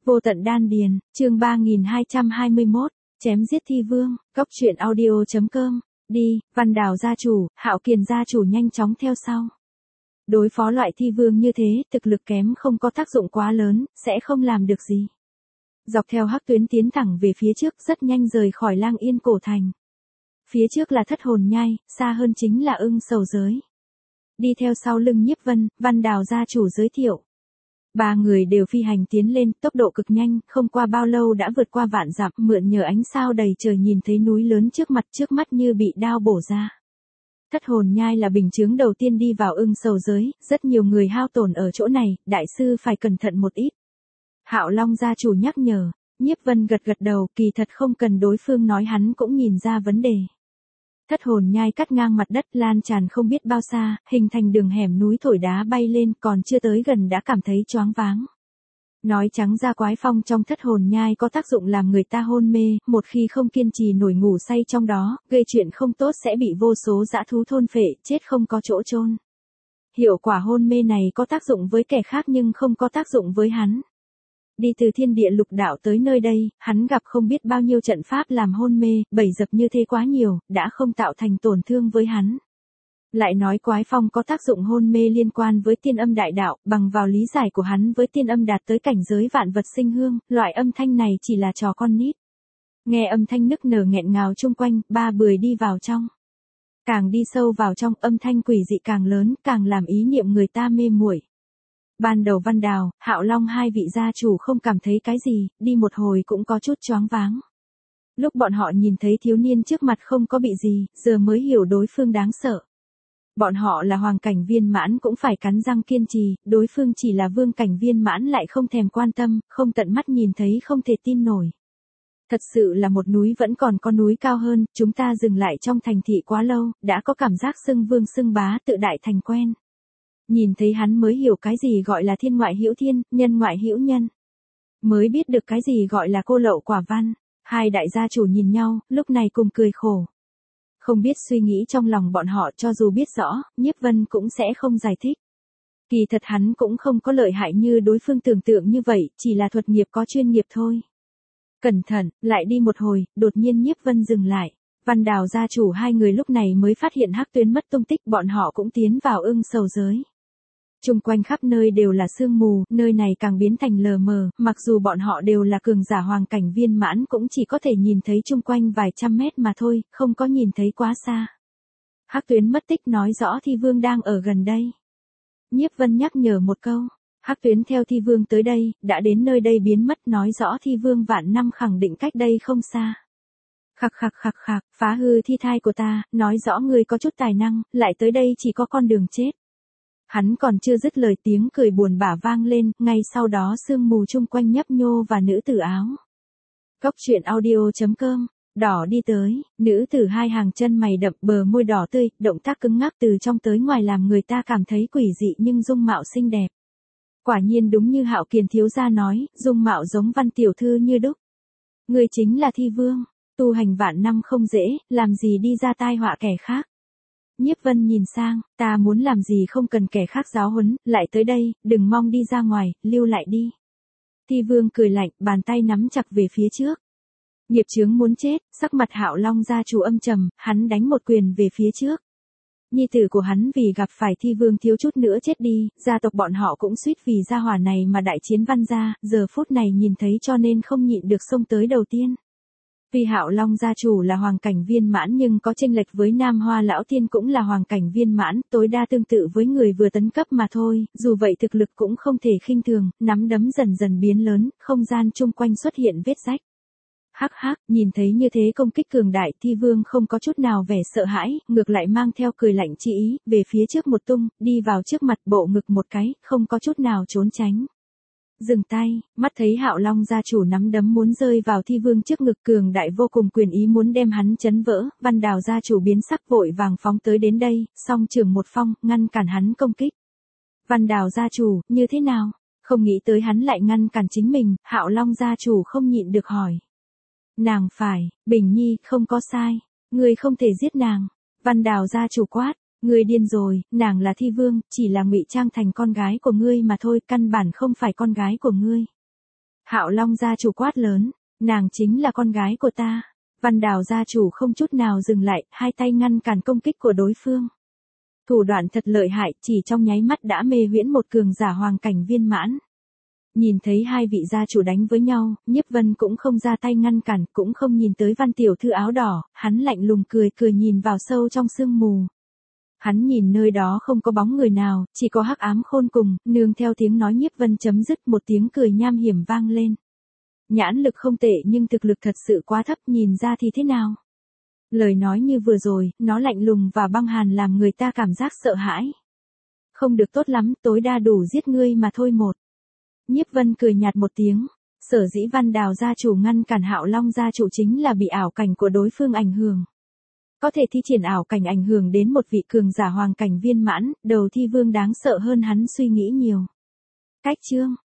Vô tận đan điền, chương 3221, chém giết thi vương, góc truyện audio.com, đi, Văn Đào gia chủ, Hạo Kiền gia chủ nhanh chóng theo sau. Đối phó loại thi vương như thế, thực lực kém không có tác dụng quá lớn, sẽ không làm được gì. Dọc theo hắc tuyến tiến thẳng về phía trước, rất nhanh rời khỏi Lang Yên cổ thành. Phía trước là Thất Hồn Nhai, xa hơn chính là Ưng Sầu Giới. Đi theo sau lưng Nhiếp Vân, Văn Đào gia chủ giới thiệu. Ba người đều phi hành tiến lên, tốc độ cực nhanh, không qua bao lâu đã vượt qua vạn dặm, mượn nhờ ánh sao đầy trời nhìn thấy núi lớn trước mắt như bị đao bổ ra. Thất Hồn Nhai là bình chướng đầu tiên đi vào Ưng Sầu Giới, rất nhiều người hao tổn ở chỗ này, đại sư phải cẩn thận một ít. Hạo Long gia chủ nhắc nhở, Nhiếp Vân gật đầu, kỳ thật không cần đối phương nói hắn cũng nhìn ra vấn đề. Thất Hồn Nhai cắt ngang mặt đất lan tràn không biết bao xa, hình thành đường hẻm núi thổi đá bay lên, còn chưa tới gần đã cảm thấy choáng váng. Nói trắng ra quái phong trong Thất Hồn Nhai có tác dụng làm người ta hôn mê, một khi không kiên trì nổi ngủ say trong đó, gây chuyện không tốt sẽ bị vô số dã thú thôn phệ, chết không có chỗ chôn. Hiệu quả hôn mê này có tác dụng với kẻ khác nhưng không có tác dụng với hắn. Đi từ thiên địa lục đạo tới nơi đây, hắn gặp không biết bao nhiêu trận pháp làm hôn mê, bẫy dập như thế quá nhiều, đã không tạo thành tổn thương với hắn. Lại nói quái phong có tác dụng hôn mê liên quan với tiên âm đại đạo, bằng vào lý giải của hắn với tiên âm đạt tới cảnh giới vạn vật sinh hương, loại âm thanh này chỉ là trò con nít. Nghe âm thanh nức nở nghẹn ngào chung quanh, ba bười đi vào trong. Càng đi sâu vào trong, âm thanh quỷ dị càng lớn, càng làm ý niệm người ta mê muội. Ban đầu Văn Đào, Hạo Long hai vị gia chủ không cảm thấy cái gì, đi một hồi cũng có chút choáng váng. Lúc bọn họ nhìn thấy thiếu niên trước mặt không có bị gì, giờ mới hiểu đối phương đáng sợ. Bọn họ là hoàng cảnh viên mãn cũng phải cắn răng kiên trì, đối phương chỉ là vương cảnh viên mãn lại không thèm quan tâm, không tận mắt nhìn thấy không thể tin nổi. Thật sự là một núi vẫn còn có núi cao hơn, chúng ta dừng lại trong thành thị quá lâu, đã có cảm giác xưng vương xưng bá tự đại thành quen. Nhìn thấy hắn mới hiểu cái gì gọi là thiên ngoại hữu thiên, nhân ngoại hữu nhân. Mới biết được cái gì gọi là cô lậu quả văn. Hai đại gia chủ nhìn nhau, lúc này cùng cười khổ. Không biết suy nghĩ trong lòng bọn họ, cho dù biết rõ, Nhiếp Vân cũng sẽ không giải thích. Kỳ thật hắn cũng không có lợi hại như đối phương tưởng tượng như vậy, chỉ là thuật nghiệp có chuyên nghiệp thôi. Cẩn thận, lại đi một hồi, đột nhiên Nhiếp Vân dừng lại. Văn Đào gia chủ hai người lúc này mới phát hiện hắc tuyến mất tung tích, bọn họ cũng tiến vào Ưng Sầu Giới. Chung quanh khắp nơi đều là sương mù, nơi này càng biến thành lờ mờ, mặc dù bọn họ đều là cường giả hoàng cảnh viên mãn cũng chỉ có thể nhìn thấy chung quanh vài trăm mét mà thôi, không có nhìn thấy quá xa. Hắc tuyến mất tích nói rõ thi vương đang ở gần đây. Nhiếp Vân nhắc nhở một câu, hắc tuyến theo thi vương tới đây, đã đến nơi đây biến mất nói rõ thi vương vạn năm khẳng định cách đây không xa. Khạc, phá hư thi thai của ta, nói rõ ngươi có chút tài năng, lại tới đây chỉ có con đường chết. Hắn còn chưa dứt lời tiếng cười buồn bã vang lên, ngay sau đó sương mù chung quanh nhấp nhô và nữ tử áo. Góc truyện audio.com, đỏ đi tới, nữ tử hai hàng chân mày đậm bờ môi đỏ tươi, động tác cứng ngắc từ trong tới ngoài làm người ta cảm thấy quỷ dị nhưng dung mạo xinh đẹp. Quả nhiên đúng như Hạo Kiền thiếu gia nói, dung mạo giống Văn tiểu thư như đúc. Người chính là thi vương, tu hành vạn năm không dễ, làm gì đi ra tai họa kẻ khác. Nhiếp Vân nhìn sang, ta muốn làm gì không cần kẻ khác giáo huấn, lại tới đây, đừng mong đi ra ngoài, lưu lại đi. Thi vương cười lạnh, bàn tay nắm chặt về phía trước. Nghiệp chướng muốn chết, sắc mặt Hạo Long gia chủ âm trầm, hắn đánh một quyền về phía trước. Nhi tử của hắn vì gặp phải thi vương thiếu chút nữa chết đi, gia tộc bọn họ cũng suýt vì gia hỏa này mà đại chiến Văn gia, giờ phút này nhìn thấy cho nên không nhịn được xông tới đầu tiên. Vì Hạo Long gia chủ là hoàng cảnh viên mãn nhưng có chênh lệch với Nam Hoa lão tiên cũng là hoàng cảnh viên mãn, tối đa tương tự với người vừa tấn cấp mà thôi, dù vậy thực lực cũng không thể khinh thường, nắm đấm dần dần biến lớn, không gian chung quanh xuất hiện vết rách. Hắc, nhìn thấy như thế công kích cường đại, thi vương không có chút nào vẻ sợ hãi, ngược lại mang theo cười lạnh chi ý, về phía trước một tung, đi vào trước mặt bộ ngực một cái, không có chút nào trốn tránh. Dừng tay, mắt thấy Hạo Long gia chủ nắm đấm muốn rơi vào thi vương trước ngực cường đại vô cùng quyền ý muốn đem hắn chấn vỡ, Văn Đào gia chủ biến sắc vội vàng phóng tới đến đây, song trường một phong, ngăn cản hắn công kích. Văn Đào gia chủ, như thế nào? Không nghĩ tới hắn lại ngăn cản chính mình, Hạo Long gia chủ không nhịn được hỏi. Nàng phải, Bình Nhi, không có sai, ngươi không thể giết nàng. Văn Đào gia chủ quát. Ngươi điên rồi, nàng là thi vương, chỉ là ngụy trang thành con gái của ngươi mà thôi, căn bản không phải con gái của ngươi. Hạo Long gia chủ quát lớn, nàng chính là con gái của ta. Văn Đào gia chủ không chút nào dừng lại, hai tay ngăn cản công kích của đối phương. Thủ đoạn thật lợi hại, chỉ trong nháy mắt đã mê huyễn một cường giả hoàng cảnh viên mãn. Nhìn thấy hai vị gia chủ đánh với nhau, Nhiếp Vân cũng không ra tay ngăn cản, cũng không nhìn tới Văn tiểu thư áo đỏ, hắn lạnh lùng cười cười nhìn vào sâu trong sương mù. Hắn nhìn nơi đó không có bóng người nào, chỉ có hắc ám khôn cùng, nương theo tiếng nói Nhiếp Vân chấm dứt, một tiếng cười nham hiểm vang lên. Nhãn lực không tệ nhưng thực lực thật sự quá thấp, nhìn ra thì thế nào? Lời nói như vừa rồi, nó lạnh lùng và băng hàn làm người ta cảm giác sợ hãi. Không được tốt lắm, tối đa đủ giết ngươi mà thôi một. Nhiếp Vân cười nhạt một tiếng, sở dĩ Văn Đào gia chủ ngăn cản Hạo Long gia chủ chính là bị ảo cảnh của đối phương ảnh hưởng. Có thể thi triển ảo cảnh ảnh hưởng đến một vị cường giả hoàng cảnh viên mãn, đầu thi vương đáng sợ hơn hắn suy nghĩ nhiều. Cách chương